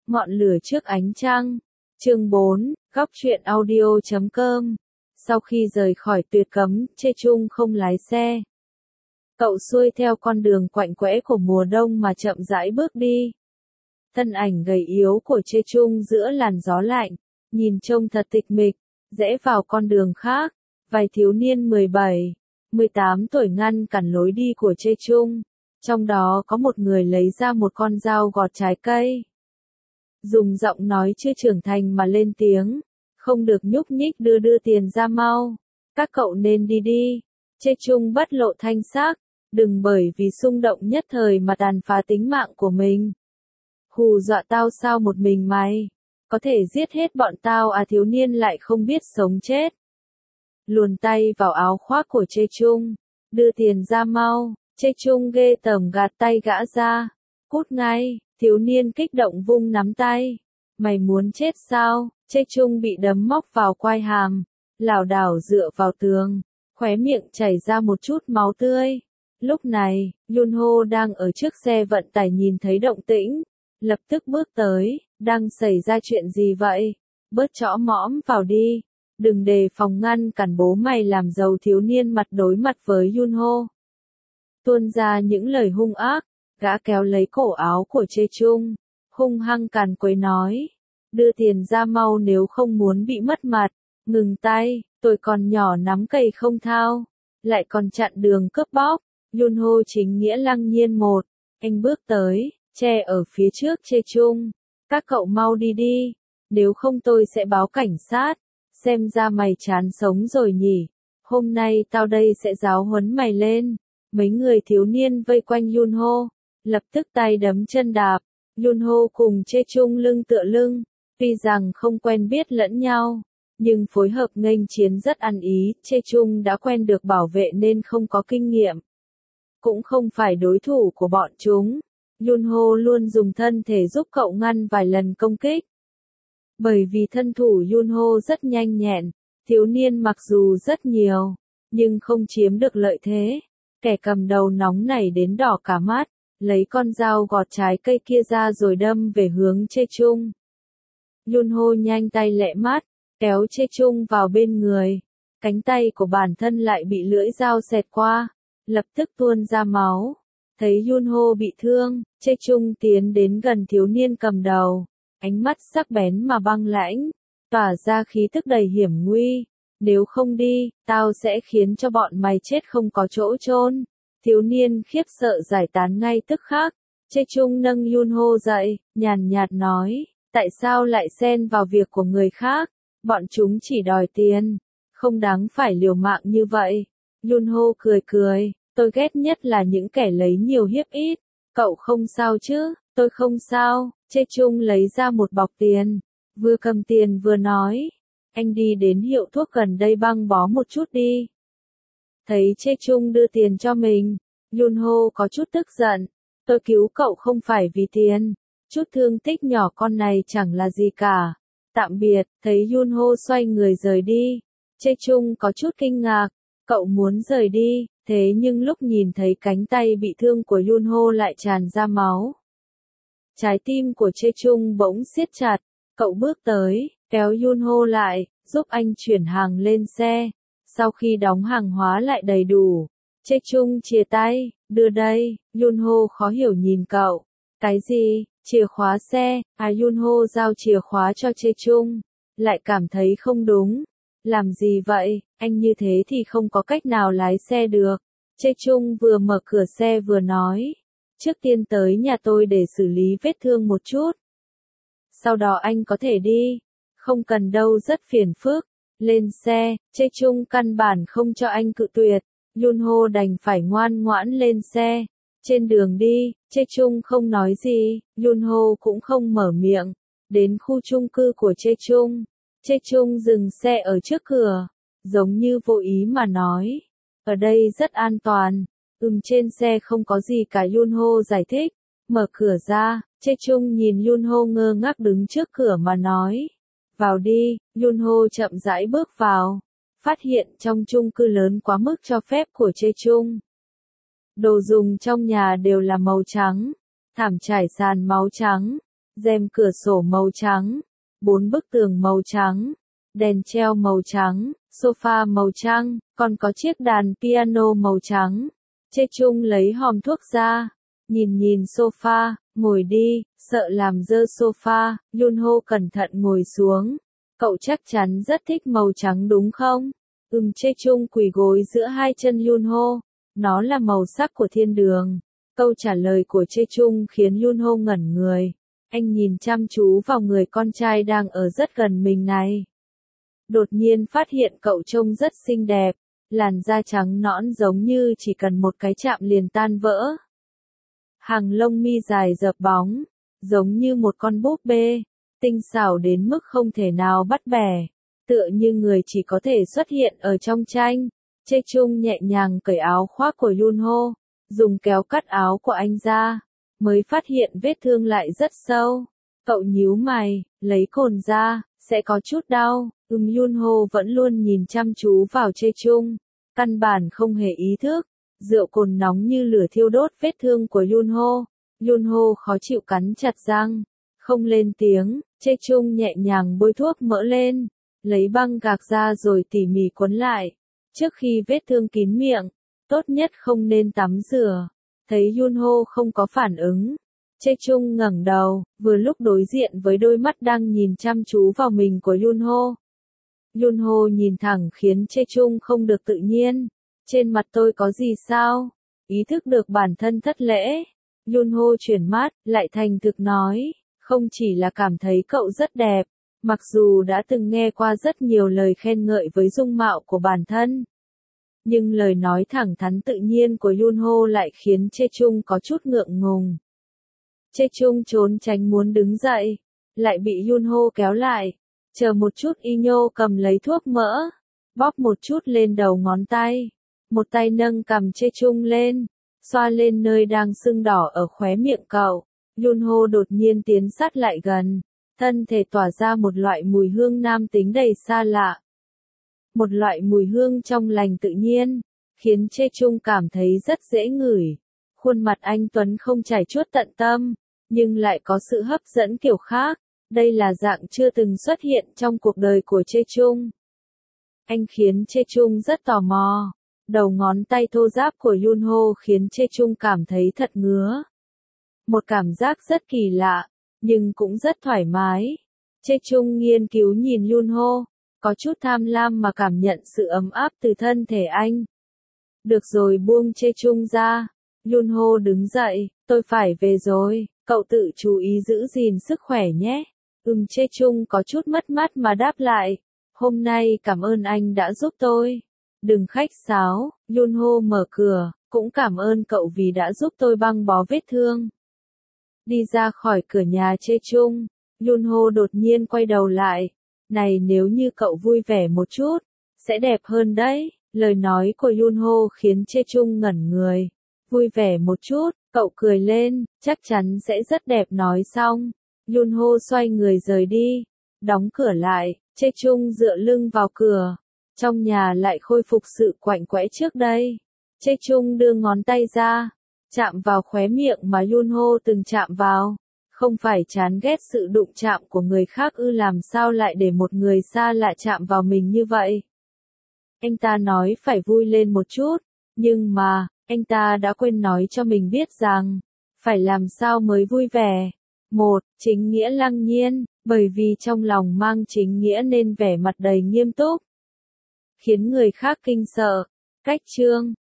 Ngọn lửa trước ánh trăng. Chương 4, góc truyện audio.com. Sau khi rời khỏi tuyệt cấm, Chê Trung không lái xe. Cậu xuôi theo con đường quạnh quẽ của mùa đông mà chậm rãi bước đi. Thân ảnh gầy yếu của Chê Trung giữa làn gió lạnh, nhìn trông thật tịch mịch, rẽ vào con đường khác. Vài thiếu niên 17, 18 tuổi ngăn cản lối đi của Chê Trung. Trong đó có một người lấy ra một con dao gọt trái cây. Dùng giọng nói chưa trưởng thành mà lên tiếng, không được nhúc nhích, đưa tiền ra mau. Các cậu nên đi đi. Chê Trung bất lộ thanh sắc, đừng bởi vì xung động nhất thời mà tàn phá tính mạng của mình. Hù dọa tao sao một mình mày? Có thể giết hết bọn tao à? Thiếu niên lại không biết sống chết. Luồn tay vào áo khoác của Chê Trung, đưa tiền ra mau. Chê Trung ghê tởm gạt tay gã ra. Cút ngay. Thiếu niên kích động vung nắm tay. Mày muốn chết sao? Chê Trung bị đấm móc vào quai hàm, lảo đảo dựa vào tường, khóe miệng chảy ra một chút máu tươi. Lúc này, Yunho đang ở trước xe vận tải nhìn thấy động tĩnh, lập tức bước tới. Đang xảy ra chuyện gì vậy? Bớt chõ mõm vào đi, đừng đề phòng ngăn cản bố mày làm giàu. Thiếu niên mặt đối mặt với Yunho, tuôn ra những lời hung ác. Gã kéo lấy cổ áo của Chê Trung, hung hăng càn quấy nói, đưa tiền ra mau nếu không muốn bị mất mặt. Ngừng tay, tôi còn nhỏ nắm cày không thao, lại còn chặn đường cướp bóc. Yunho chính nghĩa lăng nhiên một, anh bước tới, che ở phía trước Chê Trung. Các cậu mau đi đi, nếu không tôi sẽ báo cảnh sát. Xem ra mày chán sống rồi nhỉ, hôm nay tao đây sẽ giáo huấn mày lên. Mấy người thiếu niên vây quanh Yunho, lập tức tay đấm chân đạp. Yunho cùng Chê Trung lưng tựa lưng, tuy rằng không quen biết lẫn nhau, nhưng phối hợp nghênh chiến rất ăn ý. Chê Trung đã quen được bảo vệ nên không có kinh nghiệm, cũng không phải đối thủ của bọn chúng. Yunho luôn dùng thân thể giúp cậu ngăn vài lần công kích. Bởi vì thân thủ Yunho rất nhanh nhẹn, thiếu niên mặc dù rất nhiều, nhưng không chiếm được lợi thế. Kẻ cầm đầu nóng nảy đến đỏ cả mắt, lấy con dao gọt trái cây kia ra rồi đâm về hướng Chê Trung. Yunho nhanh tay lẹ mắt, kéo Chê Trung vào bên người. Cánh tay của bản thân lại bị lưỡi dao xẹt qua, lập tức tuôn ra máu. Thấy Yunho bị thương, Chê Trung tiến đến gần thiếu niên cầm đầu, ánh mắt sắc bén mà băng lãnh, tỏa ra khí tức đầy hiểm nguy. Nếu không đi, tao sẽ khiến cho bọn mày chết không có chỗ chôn. Thiếu niên khiếp sợ giải tán ngay tức khắc. Chê Trung nâng Yunho dậy, nhàn nhạt nói, tại sao lại xen vào việc của người khác? Bọn chúng chỉ đòi tiền, không đáng phải liều mạng như vậy. Yunho cười cười, tôi ghét nhất là những kẻ lấy nhiều hiếp ít. Cậu không sao chứ? Tôi không sao. Chê Trung lấy ra một bọc tiền, vừa cầm tiền vừa nói, anh đi đến hiệu thuốc gần đây băng bó một chút đi. Thấy Chê Trung đưa tiền cho mình, Yunho có chút tức giận. Tôi cứu cậu không phải vì tiền, chút thương tích nhỏ con này chẳng là gì cả. Tạm biệt. Thấy Yunho xoay người rời đi, Chê Trung có chút kinh ngạc. Cậu muốn rời đi, thế nhưng lúc nhìn thấy cánh tay bị thương của Yunho lại tràn ra máu, trái tim của Chê Trung bỗng siết chặt. Cậu bước tới, kéo Yunho lại, giúp anh chuyển hàng lên xe. Sau khi đóng hàng hóa lại đầy đủ, Chê Trung chìa tay, đưa đây. Yunho khó hiểu nhìn cậu. Cái gì? Chìa khóa xe? À? Yunho giao chìa khóa cho Chê Trung, lại cảm thấy không đúng. Làm gì vậy? Anh như thế thì không có cách nào lái xe được. Chê Trung vừa mở cửa xe vừa nói, trước tiên tới nhà tôi để xử lý vết thương một chút, sau đó anh có thể đi. Không cần đâu, rất phiền phức. Lên xe. Chê Trung căn bản không cho anh cự tuyệt. Yunho đành phải ngoan ngoãn lên xe. Trên đường đi, Chê Trung không nói gì, Yunho cũng không mở miệng. Đến khu chung cư của Chê Trung dừng xe ở trước cửa, giống như vô ý mà nói, ở đây rất an toàn. Trên xe không có gì cả. Yunho giải thích. Mở cửa ra, Chê Trung nhìn Yunho ngơ ngác đứng trước cửa mà nói, vào đi. Yunho chậm rãi bước vào, phát hiện trong chung cư lớn quá mức cho phép của Chê Trung. Đồ dùng trong nhà đều là màu trắng, thảm trải sàn máu trắng, rèm cửa sổ màu trắng, 4 bức tường màu trắng, đèn treo màu trắng, sofa màu trắng, còn có chiếc đàn piano màu trắng. Chê Chung lấy hòm thuốc ra, nhìn sofa, ngồi đi, sợ làm dơ sofa. Yunho cẩn thận ngồi xuống. Cậu chắc chắn rất thích màu trắng đúng không? Chê Chung quỳ gối giữa hai chân Yunho. Nó là màu sắc của thiên đường. Câu trả lời của Chê Chung khiến Yunho ngẩn người. Anh nhìn chăm chú vào người con trai đang ở rất gần mình này. Đột nhiên phát hiện cậu trông rất xinh đẹp. Làn da trắng nõn giống như chỉ cần một cái chạm liền tan vỡ. Hàng lông mi dài dợp bóng, giống như một con búp bê, tinh xảo đến mức không thể nào bắt bẻ, tựa như người chỉ có thể xuất hiện ở trong tranh. Chê Chung nhẹ nhàng cởi áo khoác của Yunho, dùng kéo cắt áo của anh ra, mới phát hiện vết thương lại rất sâu. Cậu nhíu mày, lấy cồn ra, sẽ có chút đau. Yunho vẫn luôn nhìn chăm chú vào Chê Chung, căn bản không hề ý thức. Rượu cồn nóng như lửa thiêu đốt vết thương của Yunho. Yunho khó chịu cắn chặt răng, không lên tiếng. Chê Chung nhẹ nhàng bôi thuốc mỡ lên, lấy băng gạc ra rồi tỉ mỉ quấn lại. Trước khi vết thương kín miệng, tốt nhất không nên tắm rửa. Thấy Yunho không có phản ứng, Chê Chung ngẩng đầu, vừa lúc đối diện với đôi mắt đang nhìn chăm chú vào mình của Yunho. Yunho nhìn thẳng khiến Chê Chung không được tự nhiên. Trên mặt tôi có gì sao? Ý thức được bản thân thất lễ. Yunho chuyển mắt, lại thành thực nói, không chỉ là cảm thấy cậu rất đẹp, mặc dù đã từng nghe qua rất nhiều lời khen ngợi với dung mạo của bản thân. Nhưng lời nói thẳng thắn tự nhiên của Yunho lại khiến Chê Chung có chút ngượng ngùng. Chê Chung trốn tránh muốn đứng dậy, lại bị Yunho kéo lại. Chờ một chút. Yunho cầm lấy thuốc mỡ, bóp một chút lên đầu ngón tay. Một tay nâng cằm Chê Chung lên, xoa lên nơi đang sưng đỏ ở khóe miệng cậu. Yunho đột nhiên tiến sát lại gần, thân thể tỏa ra một loại mùi hương nam tính đầy xa lạ. Một loại mùi hương trong lành tự nhiên, khiến Chê Chung cảm thấy rất dễ ngửi. Khuôn mặt anh Tuấn không chảy chuốt tận tâm, nhưng lại có sự hấp dẫn kiểu khác. Đây là dạng chưa từng xuất hiện trong cuộc đời của Chê Chung. Anh khiến Chê Chung rất tò mò. Đầu ngón tay thô ráp của Yunho khiến Chê Chung cảm thấy thật ngứa. Một cảm giác rất kỳ lạ, nhưng cũng rất thoải mái. Chê Chung nghiên cứu nhìn Yunho, có chút tham lam mà cảm nhận sự ấm áp từ thân thể anh. Được rồi, buông Chê Chung ra. Yunho đứng dậy, tôi phải về rồi, cậu tự chú ý giữ gìn sức khỏe nhé. Chê Chung có chút mất mát mà đáp lại. Hôm nay cảm ơn anh đã giúp tôi. Đừng khách sáo. Yunho mở cửa, cũng cảm ơn cậu vì đã giúp tôi băng bó vết thương. Đi ra khỏi cửa nhà Chê Chung, Yunho đột nhiên quay đầu lại. Này, nếu như cậu vui vẻ một chút, sẽ đẹp hơn đấy. Lời nói của Yunho khiến Chê Chung ngẩn người. Vui vẻ một chút, cậu cười lên, chắc chắn sẽ rất đẹp. Nói xong, Yunho xoay người rời đi, đóng cửa lại. Chê Chung dựa lưng vào cửa. Trong nhà lại khôi phục sự quạnh quẽ trước đây. Chê Chung đưa ngón tay ra, chạm vào khóe miệng mà Yunho từng chạm vào. Không phải chán ghét sự đụng chạm của người khác làm sao lại để một người xa lạ chạm vào mình như vậy. Anh ta nói phải vui lên một chút, nhưng mà, anh ta đã quên nói cho mình biết rằng, phải làm sao mới vui vẻ. Một, chính nghĩa lăng nhiên, bởi vì trong lòng mang chính nghĩa nên vẻ mặt đầy nghiêm túc, khiến người khác kinh sợ. Cách chương